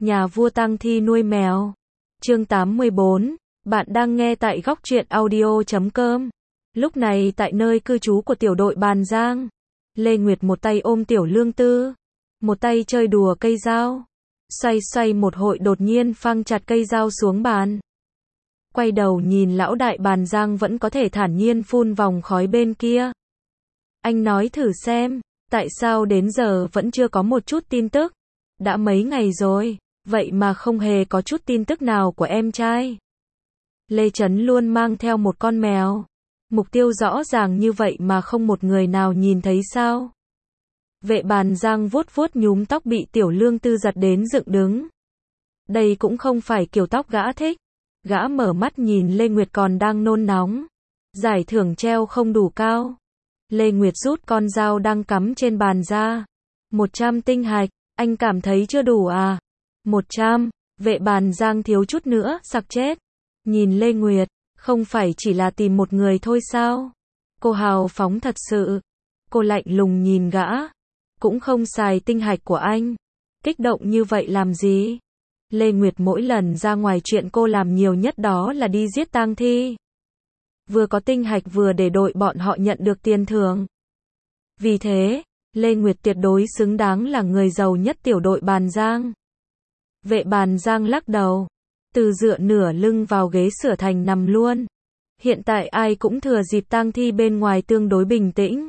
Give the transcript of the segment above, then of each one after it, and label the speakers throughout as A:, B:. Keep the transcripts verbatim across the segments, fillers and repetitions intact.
A: Nhà vua tang thi nuôi mèo. Chương tám mươi bốn. Bạn đang nghe tại góc truyện audio chấm com. Lúc này tại nơi cư trú của tiểu đội Bàn Giang, Lê Nguyệt một tay ôm Tiểu Lương Tư, một tay chơi đùa cây dao. Xoay xoay một hội đột nhiên phang chặt cây dao xuống bàn. Quay đầu nhìn lão đại Bàn Giang vẫn có thể thản nhiên phun vòng khói bên kia. Anh nói thử xem, tại sao đến giờ vẫn chưa có một chút tin tức? Đã mấy ngày rồi, vậy mà không hề có chút tin tức nào của em trai. Lê Trấn luôn mang theo một con mèo. Mục tiêu rõ ràng như vậy mà không một người nào nhìn thấy sao? Vệ Bàn Giang vuốt vuốt nhúm tóc bị Tiểu Lương Tư giật đến dựng đứng. Đây cũng không phải kiểu tóc gã thích. Gã mở mắt nhìn Lê Nguyệt còn đang nôn nóng. Giải thưởng treo không đủ cao. Lê Nguyệt rút con dao đang cắm trên bàn ra. một trăm tinh hạch, anh cảm thấy chưa đủ à? một trăm, Vệ Bàn Giang thiếu chút nữa, sặc chết. Nhìn Lê Nguyệt, không phải chỉ là tìm một người thôi sao? Cô hào phóng thật sự. Cô lạnh lùng nhìn gã. Cũng không xài tinh hạch của anh. Kích động như vậy làm gì? Lê Nguyệt mỗi lần ra ngoài chuyện cô làm nhiều nhất đó là đi giết tang thi. Vừa có tinh hạch vừa để đội bọn họ nhận được tiền thưởng. Vì thế, Lê Nguyệt tuyệt đối xứng đáng là người giàu nhất tiểu đội Bàn Giang. Vệ Bàn Giang lắc đầu. Từ dựa nửa lưng vào ghế sửa thành nằm luôn. Hiện tại ai cũng thừa dịp tang thi bên ngoài tương đối bình tĩnh.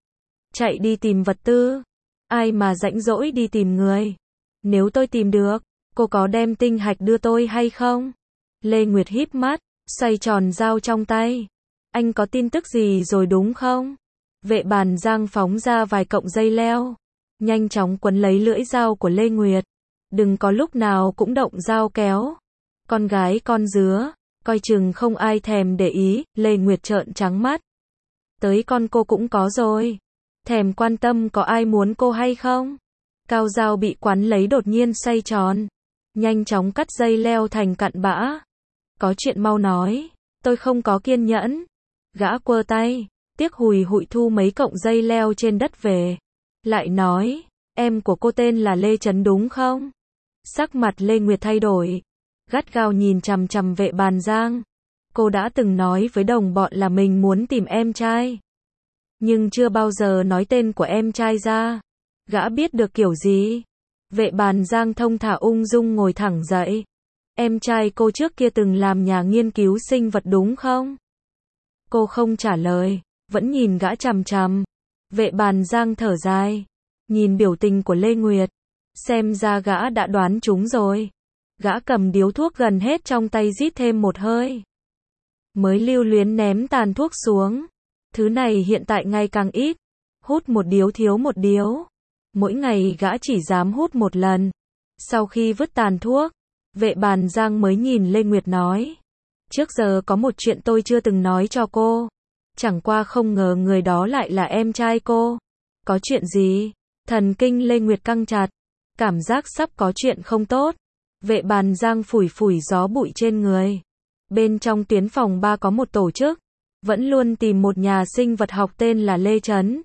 A: Chạy đi tìm vật tư. Ai mà rãnh rỗi đi tìm người. Nếu tôi tìm được, cô có đem tinh hạch đưa tôi hay không? Lê Nguyệt híp mắt, xoay tròn dao trong tay. Anh có tin tức gì rồi đúng không? Vệ Bàn Giang phóng ra vài cọng dây leo. Nhanh chóng quấn lấy lưỡi dao của Lê Nguyệt. Đừng có lúc nào cũng động dao kéo. Con gái con dứa, coi chừng không ai thèm để ý. Lê Nguyệt trợn trắng mắt. Tới con cô cũng có rồi. Thèm quan tâm có ai muốn cô hay không? Cao dao bị quắn lấy đột nhiên xoay tròn. Nhanh chóng cắt dây leo thành cặn bã. Có chuyện mau nói, tôi không có kiên nhẫn. Gã quơ tay, tiếc hùi hụi thu mấy cọng dây leo trên đất về. Lại nói, em của cô tên là Lê Trấn đúng không? Sắc mặt Lê Nguyệt thay đổi. Gắt gao nhìn chằm chằm Vệ Bàn Giang. Cô đã từng nói với đồng bọn là mình muốn tìm em trai. Nhưng chưa bao giờ nói tên của em trai ra. Gã biết được kiểu gì? Vệ Bàn Giang thông thả ung dung ngồi thẳng dậy. Em trai cô trước kia từng làm nhà nghiên cứu sinh vật đúng không? Cô không trả lời, vẫn nhìn gã chằm chằm. Vệ Bàn Giang thở dài. Nhìn biểu tình của Lê Nguyệt. Xem ra gã đã đoán trúng rồi. Gã cầm điếu thuốc gần hết trong tay rít thêm một hơi. Mới lưu luyến ném tàn thuốc xuống. Thứ này hiện tại ngày càng ít. Hút một điếu thiếu một điếu. Mỗi ngày gã chỉ dám hút một lần. Sau khi vứt tàn thuốc, Vệ Bàn Giang mới nhìn Lê Nguyệt nói. Trước giờ có một chuyện tôi chưa từng nói cho cô. Chẳng qua không ngờ người đó lại là em trai cô. Có chuyện gì? Thần kinh Lê Nguyệt căng chặt. Cảm giác sắp có chuyện không tốt. Vệ Bàn Giang phủi phủi gió bụi trên người. Bên trong tuyến phòng ba có một tổ chức. Vẫn luôn tìm một nhà sinh vật học tên là Lê Trấn.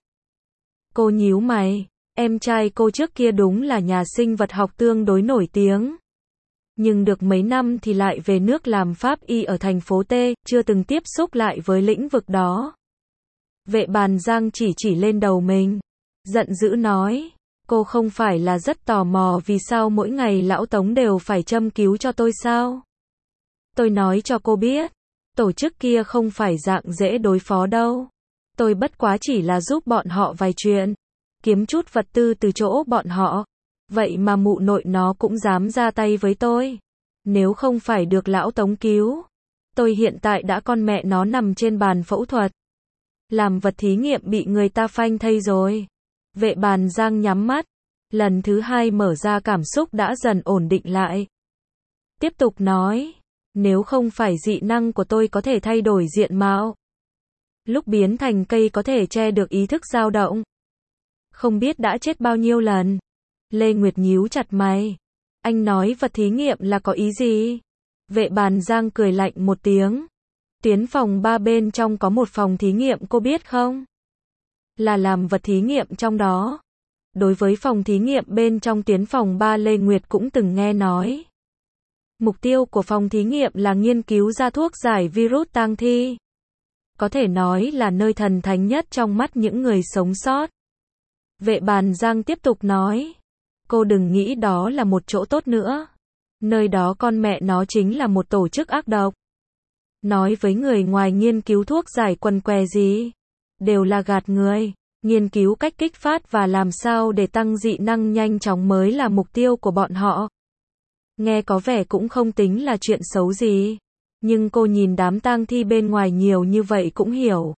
A: Cô nhíu mày. Em trai cô trước kia đúng là nhà sinh vật học tương đối nổi tiếng. Nhưng được mấy năm thì lại về nước làm pháp y ở thành phố T, chưa từng tiếp xúc lại với lĩnh vực đó. Vệ Bàn Giang chỉ chỉ lên đầu mình. Giận dữ nói. Cô không phải là rất tò mò vì sao mỗi ngày lão Tống đều phải châm cứu cho tôi sao? Tôi nói cho cô biết. Tổ chức kia không phải dạng dễ đối phó đâu. Tôi bất quá chỉ là giúp bọn họ vài chuyện. Kiếm chút vật tư từ chỗ bọn họ. Vậy mà mụ nội nó cũng dám ra tay với tôi. Nếu không phải được lão Tống cứu, tôi hiện tại đã con mẹ nó nằm trên bàn phẫu thuật. Làm vật thí nghiệm bị người ta phanh thây rồi. Vệ Bàn Giang nhắm mắt. Lần thứ hai mở ra cảm xúc đã dần ổn định lại. Tiếp tục nói. Nếu không phải dị năng của tôi có thể thay đổi diện mạo. Lúc biến thành cây có thể che được ý thức dao động. Không biết đã chết bao nhiêu lần. Lê Nguyệt nhíu chặt mày. Anh nói vật thí nghiệm là có ý gì? Vệ Bàn Giang cười lạnh một tiếng. Tuyến phòng ba bên trong có một phòng thí nghiệm cô biết không? Là làm vật thí nghiệm trong đó. Đối với phòng thí nghiệm bên trong tuyến phòng ba, Lê Nguyệt cũng từng nghe nói. Mục tiêu của phòng thí nghiệm là nghiên cứu ra thuốc giải virus tang thi. Có thể nói là nơi thần thánh nhất trong mắt những người sống sót. Vệ Bàn Giang tiếp tục nói. Cô đừng nghĩ đó là một chỗ tốt nữa. Nơi đó con mẹ nó chính là một tổ chức ác độc. Nói với người ngoài nghiên cứu thuốc giải quần què gì. Đều là gạt người. Nghiên cứu cách kích phát và làm sao để tăng dị năng nhanh chóng mới là mục tiêu của bọn họ. Nghe có vẻ cũng không tính là chuyện xấu gì. Nhưng cô nhìn đám tang thi bên ngoài nhiều như vậy cũng hiểu.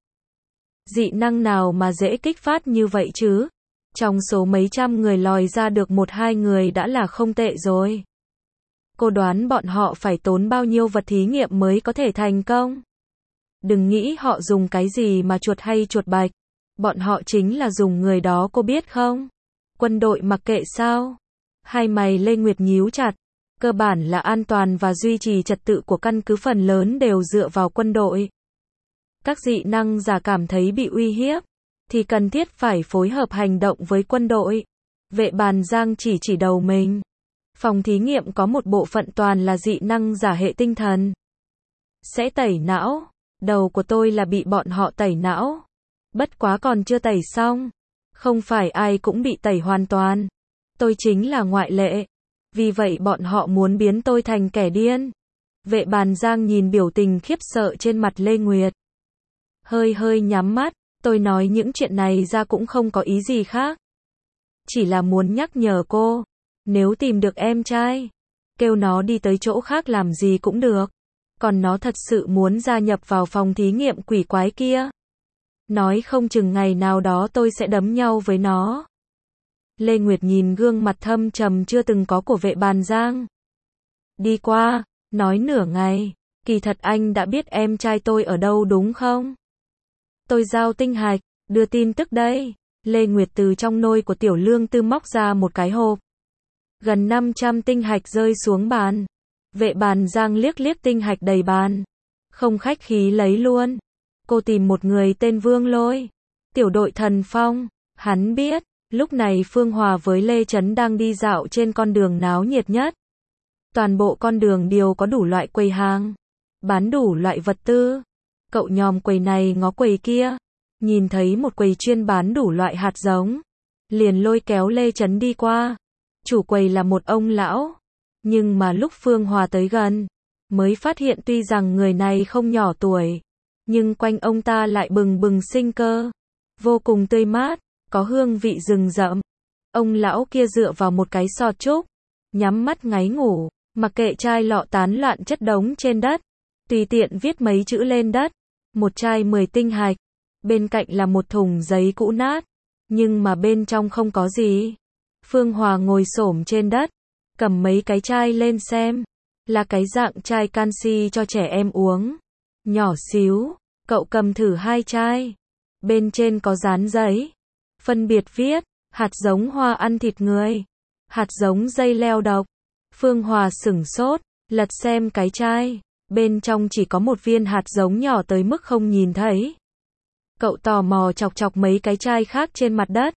A: Dị năng nào mà dễ kích phát như vậy chứ? Trong số mấy trăm người lòi ra được một hai người đã là không tệ rồi. Cô đoán bọn họ phải tốn bao nhiêu vật thí nghiệm mới có thể thành công? Đừng nghĩ họ dùng cái gì mà chuột hay chuột bạch. Bọn họ chính là dùng người đó, cô biết không? Quân đội mặc kệ sao? Hai mày Lê Nguyệt nhíu chặt. Cơ bản là an toàn và duy trì trật tự của căn cứ phần lớn đều dựa vào quân đội. Các dị năng giả cảm thấy bị uy hiếp, thì cần thiết phải phối hợp hành động với quân đội. Vệ Bàn Giang chỉ chỉ đầu mình. Phòng thí nghiệm có một bộ phận toàn là dị năng giả hệ tinh thần. Sẽ tẩy não. Đầu của tôi là bị bọn họ tẩy não. Bất quá còn chưa tẩy xong. Không phải ai cũng bị tẩy hoàn toàn. Tôi chính là ngoại lệ. Vì vậy bọn họ muốn biến tôi thành kẻ điên. Vệ Bàn Giang nhìn biểu tình khiếp sợ trên mặt Lê Nguyệt. Hơi hơi nhắm mắt, tôi nói những chuyện này ra cũng không có ý gì khác. Chỉ là muốn nhắc nhở cô, nếu tìm được em trai, kêu nó đi tới chỗ khác làm gì cũng được. Còn nó thật sự muốn gia nhập vào phòng thí nghiệm quỷ quái kia. Nói không chừng ngày nào đó tôi sẽ đấm nhau với nó. Lê Nguyệt nhìn gương mặt thâm trầm chưa từng có của Vệ Bàn Giang. Đi qua, nói nửa ngày, kỳ thật anh đã biết em trai tôi ở đâu đúng không? Tôi giao tinh hạch, đưa tin tức đây. Lê Nguyệt từ trong nôi của Tiểu Lương Tư móc ra một cái hộp. Gần năm trăm tinh hạch rơi xuống bàn. Vệ Bàn Giang liếc liếc tinh hạch đầy bàn. Không khách khí lấy luôn. Cô tìm một người tên Vương Lôi. Tiểu đội Thần Phong. Hắn biết. Lúc này Phương Hòa với Lê Trấn đang đi dạo trên con đường náo nhiệt nhất. Toàn bộ con đường đều có đủ loại quầy hàng. Bán đủ loại vật tư. Cậu nhòm quầy này ngó quầy kia. Nhìn thấy một quầy chuyên bán đủ loại hạt giống. Liền lôi kéo Lê Trấn đi qua. Chủ quầy là một ông lão. Nhưng mà lúc Phương Hòa tới gần, mới phát hiện tuy rằng người này không nhỏ tuổi. Nhưng quanh ông ta lại bừng bừng sinh cơ. Vô cùng tươi mát. Có hương vị rừng rậm. Ông lão kia dựa vào một cái sọt trúc. Nhắm mắt ngáy ngủ. Mặc kệ chai lọ tán loạn chất đống trên đất. Tùy tiện viết mấy chữ lên đất. Một chai mười tinh hạch. Bên cạnh là một thùng giấy cũ nát. Nhưng mà bên trong không có gì. Phương Hòa ngồi xổm trên đất. Cầm mấy cái chai lên xem. Là cái dạng chai canxi cho trẻ em uống. Nhỏ xíu. Cậu cầm thử hai chai. Bên trên có dán giấy. Phân biệt viết. Hạt giống hoa ăn thịt người. Hạt giống dây leo độc. Phương Hòa sửng sốt. Lật xem cái chai. Bên trong chỉ có một viên hạt giống nhỏ tới mức không nhìn thấy. Cậu tò mò chọc chọc mấy cái chai khác trên mặt đất.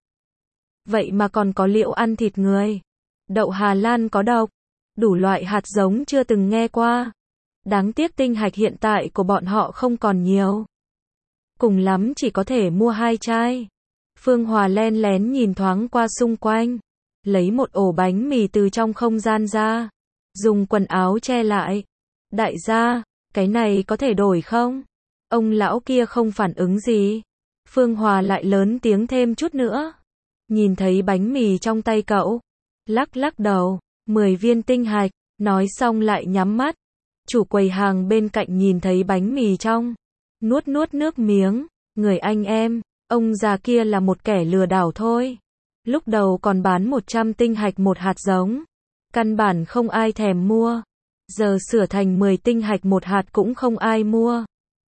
A: Vậy mà còn có liệu ăn thịt người. Đậu Hà Lan có độc. Đủ loại hạt giống chưa từng nghe qua. Đáng tiếc tinh hạch hiện tại của bọn họ không còn nhiều. Cùng lắm chỉ có thể mua hai chai. Phương Hòa len lén nhìn thoáng qua xung quanh. Lấy một ổ bánh mì từ trong không gian ra. Dùng quần áo che lại. Đại gia, cái này có thể đổi không? Ông lão kia không phản ứng gì. Phương Hòa lại lớn tiếng thêm chút nữa. Nhìn thấy bánh mì trong tay cậu. Lắc lắc đầu. Mười viên tinh hạch. Nói xong lại nhắm mắt. Chủ quầy hàng bên cạnh nhìn thấy bánh mì trong. Nuốt nuốt nước miếng. Người anh em. Ông già kia là một kẻ lừa đảo thôi. Lúc đầu còn bán một trăm tinh hạch một hạt giống. Căn bản không ai thèm mua. Giờ sửa thành mười tinh hạch một hạt cũng không ai mua.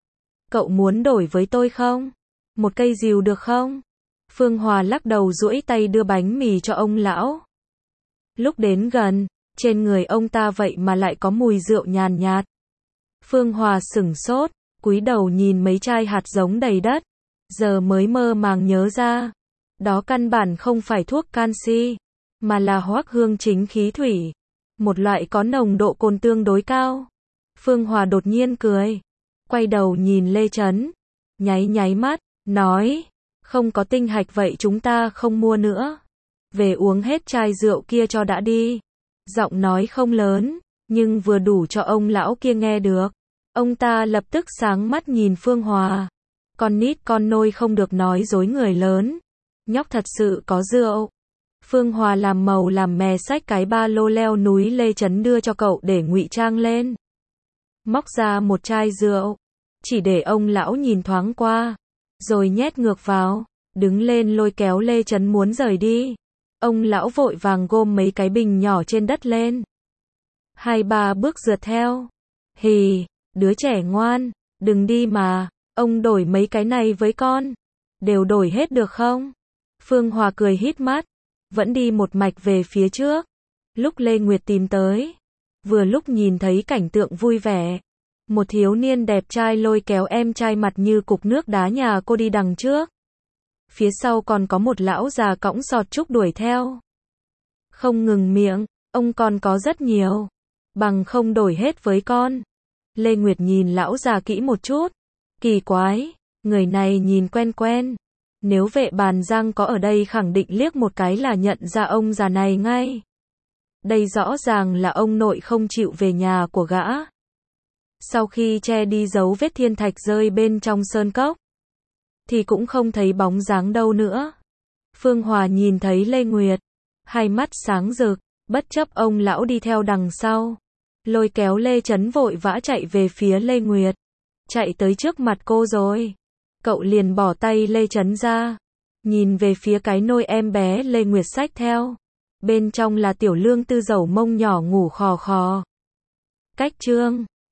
A: Cậu muốn đổi với tôi không? Một cây dìu được không? Phương Hòa lắc đầu duỗi tay đưa bánh mì cho ông lão. Lúc đến gần, trên người ông ta vậy mà lại có mùi rượu nhàn nhạt. Phương Hòa sửng sốt, cúi đầu nhìn mấy chai hạt giống đầy đất. Giờ mới mơ màng nhớ ra. Đó căn bản không phải thuốc canxi, mà là hoắc hương chính khí thủy, một loại có nồng độ cồn tương đối cao. Phương Hòa đột nhiên cười, quay đầu nhìn Lê Chấn, nháy nháy mắt, nói, không có tinh hạch vậy chúng ta không mua nữa. Về uống hết chai rượu kia cho đã đi. Giọng nói không lớn, nhưng vừa đủ cho ông lão kia nghe được. Ông ta lập tức sáng mắt nhìn Phương Hòa. Con nít con nôi không được nói dối người lớn. Nhóc thật sự có rượu. Phương Hòa làm màu làm mè xách cái ba lô leo núi Lê Chấn đưa cho cậu để ngụy trang lên. Móc ra một chai rượu, chỉ để ông lão nhìn thoáng qua, rồi nhét ngược vào, đứng lên lôi kéo Lê Chấn muốn rời đi. Ông lão vội vàng gom mấy cái bình nhỏ trên đất lên. Hai ba bước rượt theo. Hì, đứa trẻ ngoan, đừng đi mà, ông đổi mấy cái này với con. Đều đổi hết được không? Phương Hòa cười hít mắt, vẫn đi một mạch về phía trước. Lúc Lê Nguyệt tìm tới, vừa lúc nhìn thấy cảnh tượng vui vẻ. Một thiếu niên đẹp trai lôi kéo em trai mặt như cục nước đá nhà cô đi đằng trước. Phía sau còn có một lão già cõng sọt trúc đuổi theo. Không ngừng miệng, ông còn có rất nhiều. Bằng không đổi hết với con. Lê Nguyệt nhìn lão già kỹ một chút. Kỳ quái, người này nhìn quen quen. Nếu Vệ Bàn Giang có ở đây khẳng định liếc một cái là nhận ra ông già này ngay. Đây rõ ràng là ông nội không chịu về nhà của gã. Sau khi che đi dấu vết thiên thạch rơi bên trong sơn cốc, thì cũng không thấy bóng dáng đâu nữa. Phương Hòa nhìn thấy Lê Nguyệt, hai mắt sáng rực, bất chấp ông lão đi theo đằng sau. Lôi kéo Lê Chấn vội vã chạy về phía Lê Nguyệt. Chạy tới trước mặt cô rồi. Cậu liền bỏ tay Lê Chấn ra. Nhìn về phía cái nôi em bé Lê Nguyệt xách theo. Bên trong là tiểu lương tư dầu mông nhỏ ngủ khò khò. Cách chương